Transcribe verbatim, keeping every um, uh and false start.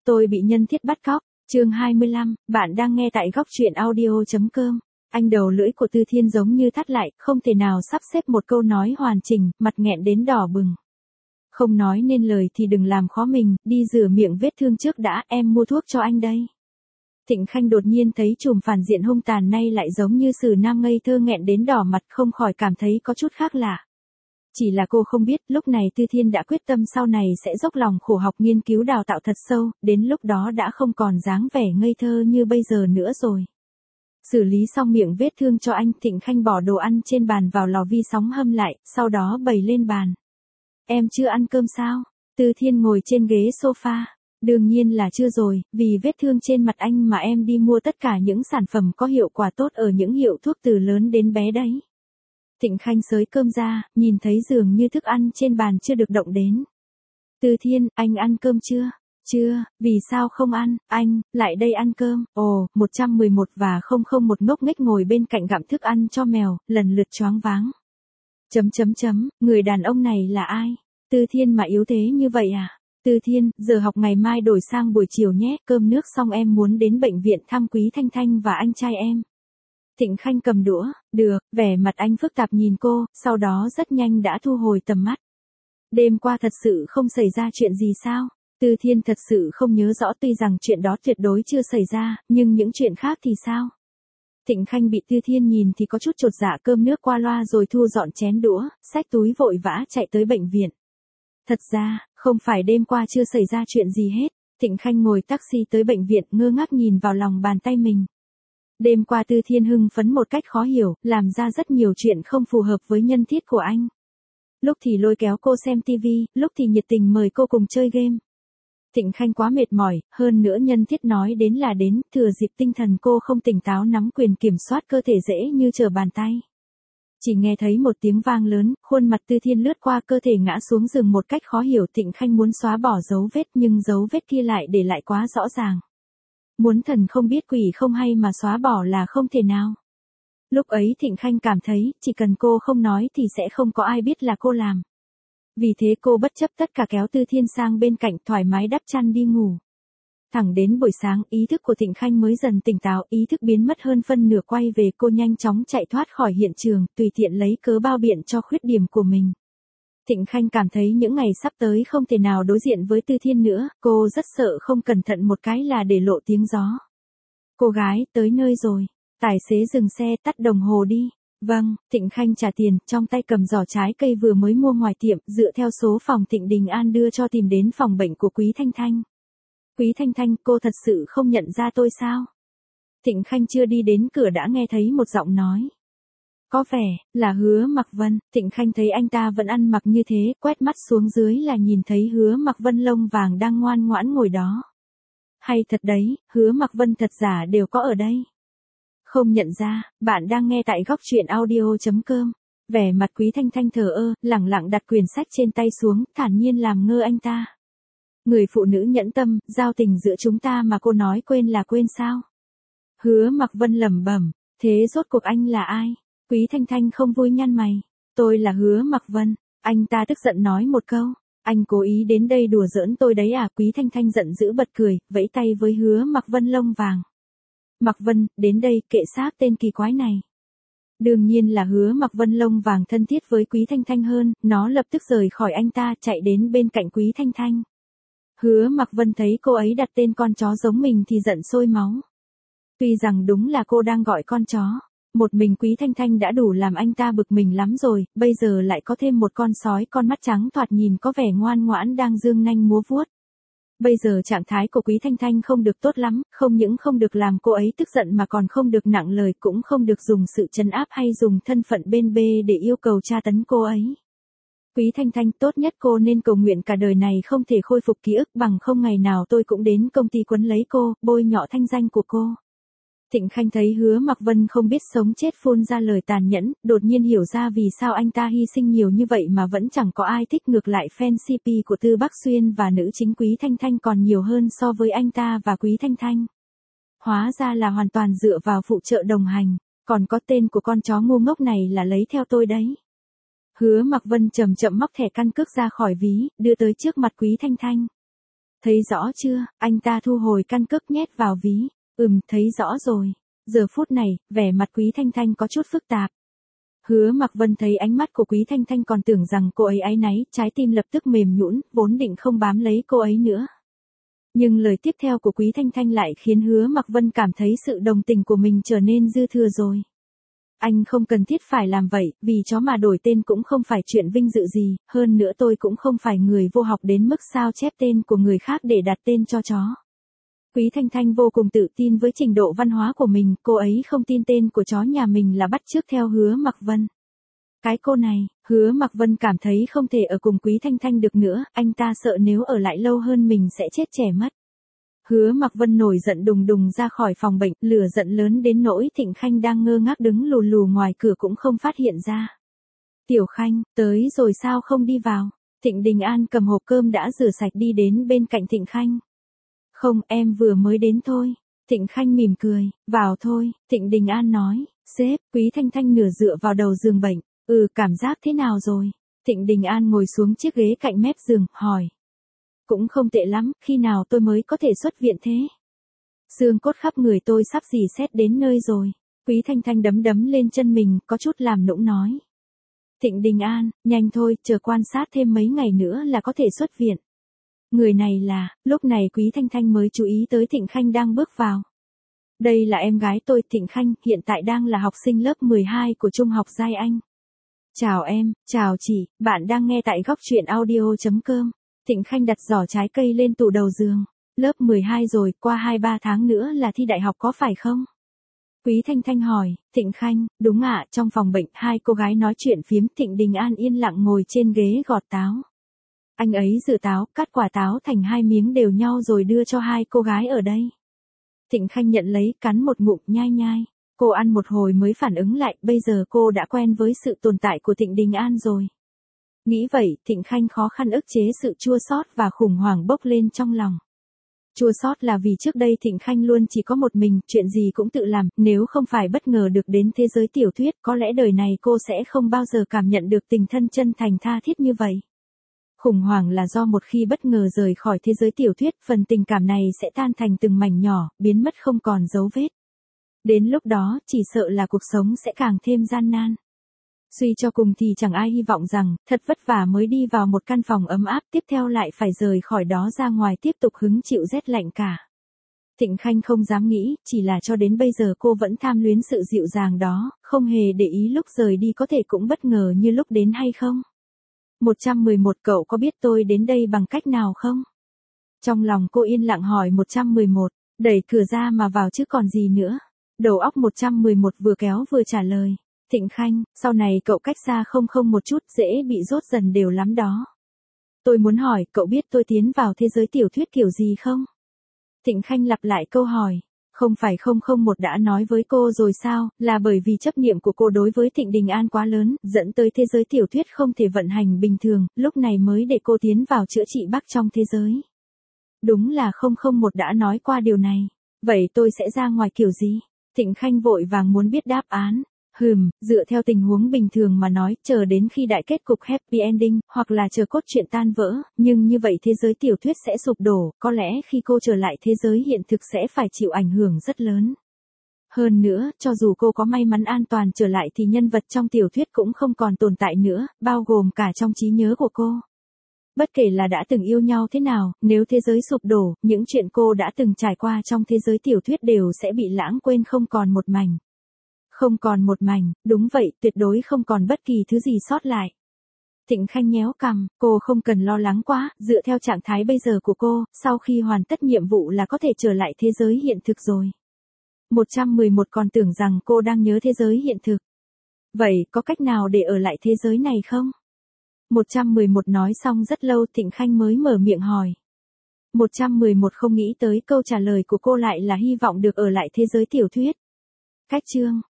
Tôi bị nhân thiết bắt cóc, chương hai mươi lăm, bạn đang nghe tại góc truyện audio.com. Anh đầu lưỡi của Tư Thiên giống như thắt lại, không thể nào sắp xếp một câu nói hoàn chỉnh, mặt nghẹn đến đỏ bừng. Không nói nên lời thì đừng làm khó mình, đi rửa miệng vết thương trước đã, em mua thuốc cho anh đây. Thịnh Khanh đột nhiên thấy trùm phản diện hung tàn nay lại giống như sử nam ngây thơ nghẹn đến đỏ mặt, không khỏi cảm thấy có chút khác lạ. Chỉ là cô không biết, lúc này Tư Thiên đã quyết tâm sau này sẽ dốc lòng khổ học nghiên cứu đào tạo thật sâu, đến lúc đó đã không còn dáng vẻ ngây thơ như bây giờ nữa rồi. Xử lý xong miệng vết thương cho anh, Thịnh Khanh bỏ đồ ăn trên bàn vào lò vi sóng hâm lại, sau đó bày lên bàn. Em chưa ăn cơm sao? Tư Thiên ngồi trên ghế sofa. Đương nhiên là chưa rồi, vì vết thương trên mặt anh mà em đi mua tất cả những sản phẩm có hiệu quả tốt ở những hiệu thuốc từ lớn đến bé đấy. Thịnh Khanh xới cơm ra, nhìn thấy dường như thức ăn trên bàn chưa được động đến. Tư Thiên, anh ăn cơm chưa? Chưa, vì sao không ăn, anh, lại đây ăn cơm. Ồ, một trăm mười một và không không một ngốc nghếch ngồi bên cạnh gặm thức ăn cho mèo, lần lượt choáng váng. Chấm chấm chấm, người đàn ông này là ai? Tư Thiên mà yếu thế như vậy à? Tư Thiên, giờ học ngày mai đổi sang buổi chiều nhé, cơm nước xong em muốn đến bệnh viện thăm Quý Thanh Thanh và anh trai em. Thịnh Khanh cầm đũa, được, vẻ mặt anh phức tạp nhìn cô, sau đó rất nhanh đã thu hồi tầm mắt. Đêm qua thật sự không xảy ra chuyện gì sao? Tư Thiên thật sự không nhớ rõ, tuy rằng chuyện đó tuyệt đối chưa xảy ra, nhưng những chuyện khác thì sao? Thịnh Khanh bị Tư Thiên nhìn thì có chút chột dạ, cơm nước qua loa rồi thu dọn chén đũa, xách túi vội vã chạy tới bệnh viện. Thật ra, không phải đêm qua chưa xảy ra chuyện gì hết. Thịnh Khanh ngồi taxi tới bệnh viện, ngơ ngác nhìn vào lòng bàn tay mình. Đêm qua Tư Thiên hưng phấn một cách khó hiểu, làm ra rất nhiều chuyện không phù hợp với nhân thiết của anh. Lúc thì lôi kéo cô xem tivi, lúc thì nhiệt tình mời cô cùng chơi game. Thịnh Khanh quá mệt mỏi, hơn nữa nhân thiết nói đến là đến, thừa dịp tinh thần cô không tỉnh táo nắm quyền kiểm soát cơ thể dễ như trở bàn tay. Chỉ nghe thấy một tiếng vang lớn, khuôn mặt Tư Thiên lướt qua cơ thể ngã xuống giường một cách khó hiểu. Thịnh Khanh muốn xóa bỏ dấu vết nhưng dấu vết kia lại để lại quá rõ ràng. Muốn thần không biết quỷ không hay mà xóa bỏ là không thể nào. Lúc ấy Thịnh Khanh cảm thấy, chỉ cần cô không nói thì sẽ không có ai biết là cô làm. Vì thế cô bất chấp tất cả kéo Tư Thiên sang bên cạnh, thoải mái đắp chăn đi ngủ. Thẳng đến buổi sáng, ý thức của Thịnh Khanh mới dần tỉnh táo, ý thức biến mất hơn phân nửa, quay về cô nhanh chóng chạy thoát khỏi hiện trường, tùy tiện lấy cớ bao biện cho khuyết điểm của mình. Thịnh Khanh cảm thấy những ngày sắp tới không thể nào đối diện với Tư Thiên nữa, cô rất sợ không cẩn thận một cái là để lộ tiếng gió. Cô gái, tới nơi rồi. Tài xế dừng xe, tắt đồng hồ đi. Vâng, Thịnh Khanh trả tiền, trong tay cầm giỏ trái cây vừa mới mua ngoài tiệm, dựa theo số phòng Thịnh Đình An đưa cho tìm đến phòng bệnh của Quý Thanh Thanh. Quý Thanh Thanh, cô thật sự không nhận ra tôi sao? Thịnh Khanh chưa đi đến cửa đã nghe thấy một giọng nói. Có vẻ, là Hứa Mặc Vân. Thịnh Khanh thấy anh ta vẫn ăn mặc như thế, quét mắt xuống dưới là nhìn thấy Hứa Mặc Vân lông vàng đang ngoan ngoãn ngồi đó. Hay thật đấy, Hứa Mặc Vân thật giả đều có ở đây. Không nhận ra, bạn đang nghe tại góc truyện audio.com. Vẻ mặt Quý Thanh Thanh thờ ơ, lẳng lặng đặt quyển sách trên tay xuống, thản nhiên làm ngơ anh ta. Người phụ nữ nhẫn tâm, giao tình giữa chúng ta mà cô nói quên là quên sao? Hứa Mặc Vân lẩm bẩm, thế rốt cuộc anh là ai? Quý Thanh Thanh không vui nhăn mày. Tôi là Hứa Mặc Vân. Anh ta tức giận nói một câu. Anh cố ý đến đây đùa giỡn tôi đấy à? Quý Thanh Thanh giận dữ bật cười, vẫy tay với Hứa Mặc Vân lông vàng. Mặc Vân, đến đây, kệ xác tên kỳ quái này. Đương nhiên là Hứa Mặc Vân lông vàng thân thiết với Quý Thanh Thanh hơn, nó lập tức rời khỏi anh ta, chạy đến bên cạnh Quý Thanh Thanh. Hứa Mặc Vân thấy cô ấy đặt tên con chó giống mình thì giận sôi máu. Tuy rằng đúng là cô đang gọi con chó, một mình Quý Thanh Thanh đã đủ làm anh ta bực mình lắm rồi, bây giờ lại có thêm một con sói con mắt trắng thoạt nhìn có vẻ ngoan ngoãn đang dương nanh múa vuốt. Bây giờ trạng thái của Quý Thanh Thanh không được tốt lắm, không những không được làm cô ấy tức giận mà còn không được nặng lời, cũng không được dùng sự trấn áp hay dùng thân phận bên bê để yêu cầu tra tấn cô ấy. Quý Thanh Thanh, tốt nhất cô nên cầu nguyện cả đời này không thể khôi phục ký ức, bằng không ngày nào tôi cũng đến công ty quấn lấy cô, bôi nhọ thanh danh của cô. Thịnh Khanh thấy Hứa Mặc Vân không biết sống chết phun ra lời tàn nhẫn, đột nhiên hiểu ra vì sao anh ta hy sinh nhiều như vậy mà vẫn chẳng có ai thích, ngược lại fan xê pê của Tư Bắc Xuyên và nữ chính Quý Thanh Thanh còn nhiều hơn so với anh ta và Quý Thanh Thanh. Hóa ra là hoàn toàn dựa vào phụ trợ đồng hành, còn có tên của con chó ngu ngốc này là lấy theo tôi đấy. Hứa Mặc Vân chậm chậm móc thẻ căn cước ra khỏi ví, đưa tới trước mặt Quý Thanh Thanh. Thấy rõ chưa, anh ta thu hồi căn cước nhét vào ví. Ừm, thấy rõ rồi. Giờ phút này, vẻ mặt Quý Thanh Thanh có chút phức tạp. Hứa Mặc Vân thấy ánh mắt của Quý Thanh Thanh còn tưởng rằng cô ấy áy náy, trái tim lập tức mềm nhũn, vốn định không bám lấy cô ấy nữa. Nhưng lời tiếp theo của Quý Thanh Thanh lại khiến Hứa Mặc Vân cảm thấy sự đồng tình của mình trở nên dư thừa rồi. Anh không cần thiết phải làm vậy, vì chó mà đổi tên cũng không phải chuyện vinh dự gì, hơn nữa tôi cũng không phải người vô học đến mức sao chép tên của người khác để đặt tên cho chó. Quý Thanh Thanh vô cùng tự tin với trình độ văn hóa của mình, cô ấy không tin tên của chó nhà mình là bắt chước theo Hứa Mặc Vân. Cái cô này, Hứa Mặc Vân cảm thấy không thể ở cùng Quý Thanh Thanh được nữa, anh ta sợ nếu ở lại lâu hơn mình sẽ chết trẻ mất. Hứa Mặc Vân nổi giận đùng đùng ra khỏi phòng bệnh, lửa giận lớn đến nỗi Thịnh Khanh đang ngơ ngác đứng lù lù ngoài cửa cũng không phát hiện ra. Tiểu Khanh, tới rồi sao không đi vào? Thịnh Đình An cầm hộp cơm đã rửa sạch đi đến bên cạnh Thịnh Khanh. Không, em vừa mới đến thôi. Thịnh Khanh mỉm cười, vào thôi, Thịnh Đình An nói. Sếp, Quý Thanh Thanh nửa dựa vào đầu giường bệnh. Ừ, cảm giác thế nào rồi? Thịnh Đình An ngồi xuống chiếc ghế cạnh mép giường, hỏi. Cũng không tệ lắm, khi nào tôi mới có thể xuất viện thế? Xương cốt khắp người tôi sắp rỉ sét đến nơi rồi. Quý Thanh Thanh đấm đấm lên chân mình, có chút làm nũng nói. Thịnh Đình An, nhanh thôi, chờ quan sát thêm mấy ngày nữa là có thể xuất viện. Người này là, lúc này Quý Thanh Thanh mới chú ý tới Thịnh Khanh đang bước vào. Đây là em gái tôi, Thịnh Khanh, hiện tại đang là học sinh lớp mười hai của Trung học Giai Anh. Chào em, chào chị, bạn đang nghe tại góc truyện audio chấm com. Thịnh Khanh đặt giỏ trái cây lên tủ đầu giường. Lớp mười hai rồi, qua hai ba tháng nữa là thi đại học có phải không? Quý Thanh Thanh hỏi. Thịnh Khanh, đúng ạ. Trong phòng bệnh hai cô gái nói chuyện phiếm. Thịnh Đình An yên lặng ngồi trên ghế gọt táo. Anh ấy rửa táo, cắt quả táo thành hai miếng đều nhau rồi đưa cho hai cô gái ở đây. Thịnh Khanh nhận lấy, cắn một ngụm, nhai nhai. Cô ăn một hồi mới phản ứng lại, bây giờ cô đã quen với sự tồn tại của Thịnh Đình An rồi. Nghĩ vậy, Thịnh Khanh khó khăn ức chế sự chua xót và khủng hoảng bốc lên trong lòng. Chua xót là vì trước đây Thịnh Khanh luôn chỉ có một mình, chuyện gì cũng tự làm, nếu không phải bất ngờ được đến thế giới tiểu thuyết, có lẽ đời này cô sẽ không bao giờ cảm nhận được tình thân chân thành tha thiết như vậy. Khủng hoảng là do một khi bất ngờ rời khỏi thế giới tiểu thuyết, phần tình cảm này sẽ tan thành từng mảnh nhỏ, biến mất không còn dấu vết. Đến lúc đó, chỉ sợ là cuộc sống sẽ càng thêm gian nan. Suy cho cùng thì chẳng ai hy vọng rằng, thật vất vả mới đi vào một căn phòng ấm áp, tiếp theo lại phải rời khỏi đó ra ngoài tiếp tục hứng chịu rét lạnh cả. Thịnh Khanh không dám nghĩ, chỉ là cho đến bây giờ cô vẫn tham luyến sự dịu dàng đó, không hề để ý lúc rời đi có thể cũng bất ngờ như lúc đến hay không. một trăm mười một Cậu có biết tôi đến đây bằng cách nào không? Trong lòng cô yên lặng hỏi một trăm mười một, đẩy cửa ra mà vào chứ còn gì nữa. Đầu óc một trăm mười một vừa kéo vừa trả lời. Thịnh Khanh, sau này cậu cách xa không không một chút, dễ bị rốt dần đều lắm đó. Tôi muốn hỏi, cậu biết tôi tiến vào thế giới tiểu thuyết kiểu gì không? Thịnh Khanh lặp lại câu hỏi. Không phải không không một đã nói với cô rồi sao, là bởi vì chấp niệm của cô đối với Thịnh Đình An quá lớn, dẫn tới thế giới tiểu thuyết không thể vận hành bình thường, lúc này mới để cô tiến vào chữa trị bác trong thế giới. Đúng là không không một đã nói qua điều này. Vậy tôi sẽ ra ngoài kiểu gì? Thịnh Khanh vội vàng muốn biết đáp án. Hừm, dựa theo tình huống bình thường mà nói, chờ đến khi đại kết cục happy ending, hoặc là chờ cốt truyện tan vỡ, nhưng như vậy thế giới tiểu thuyết sẽ sụp đổ, có lẽ khi cô trở lại thế giới hiện thực sẽ phải chịu ảnh hưởng rất lớn. Hơn nữa, cho dù cô có may mắn an toàn trở lại thì nhân vật trong tiểu thuyết cũng không còn tồn tại nữa, bao gồm cả trong trí nhớ của cô. Bất kể là đã từng yêu nhau thế nào, nếu thế giới sụp đổ, những chuyện cô đã từng trải qua trong thế giới tiểu thuyết đều sẽ bị lãng quên không còn một mảnh. Không còn một mảnh, đúng vậy, tuyệt đối không còn bất kỳ thứ gì sót lại. Thịnh Khanh nhéo cằm, cô không cần lo lắng quá, dựa theo trạng thái bây giờ của cô, sau khi hoàn tất nhiệm vụ là có thể trở lại thế giới hiện thực rồi. một trăm mười một còn tưởng rằng cô đang nhớ thế giới hiện thực. Vậy, có cách nào để ở lại thế giới này không? một trăm mười một nói xong rất lâu Thịnh Khanh mới mở miệng hỏi. một trăm mười một không nghĩ tới câu trả lời của cô lại là hy vọng được ở lại thế giới tiểu thuyết. Cách chương,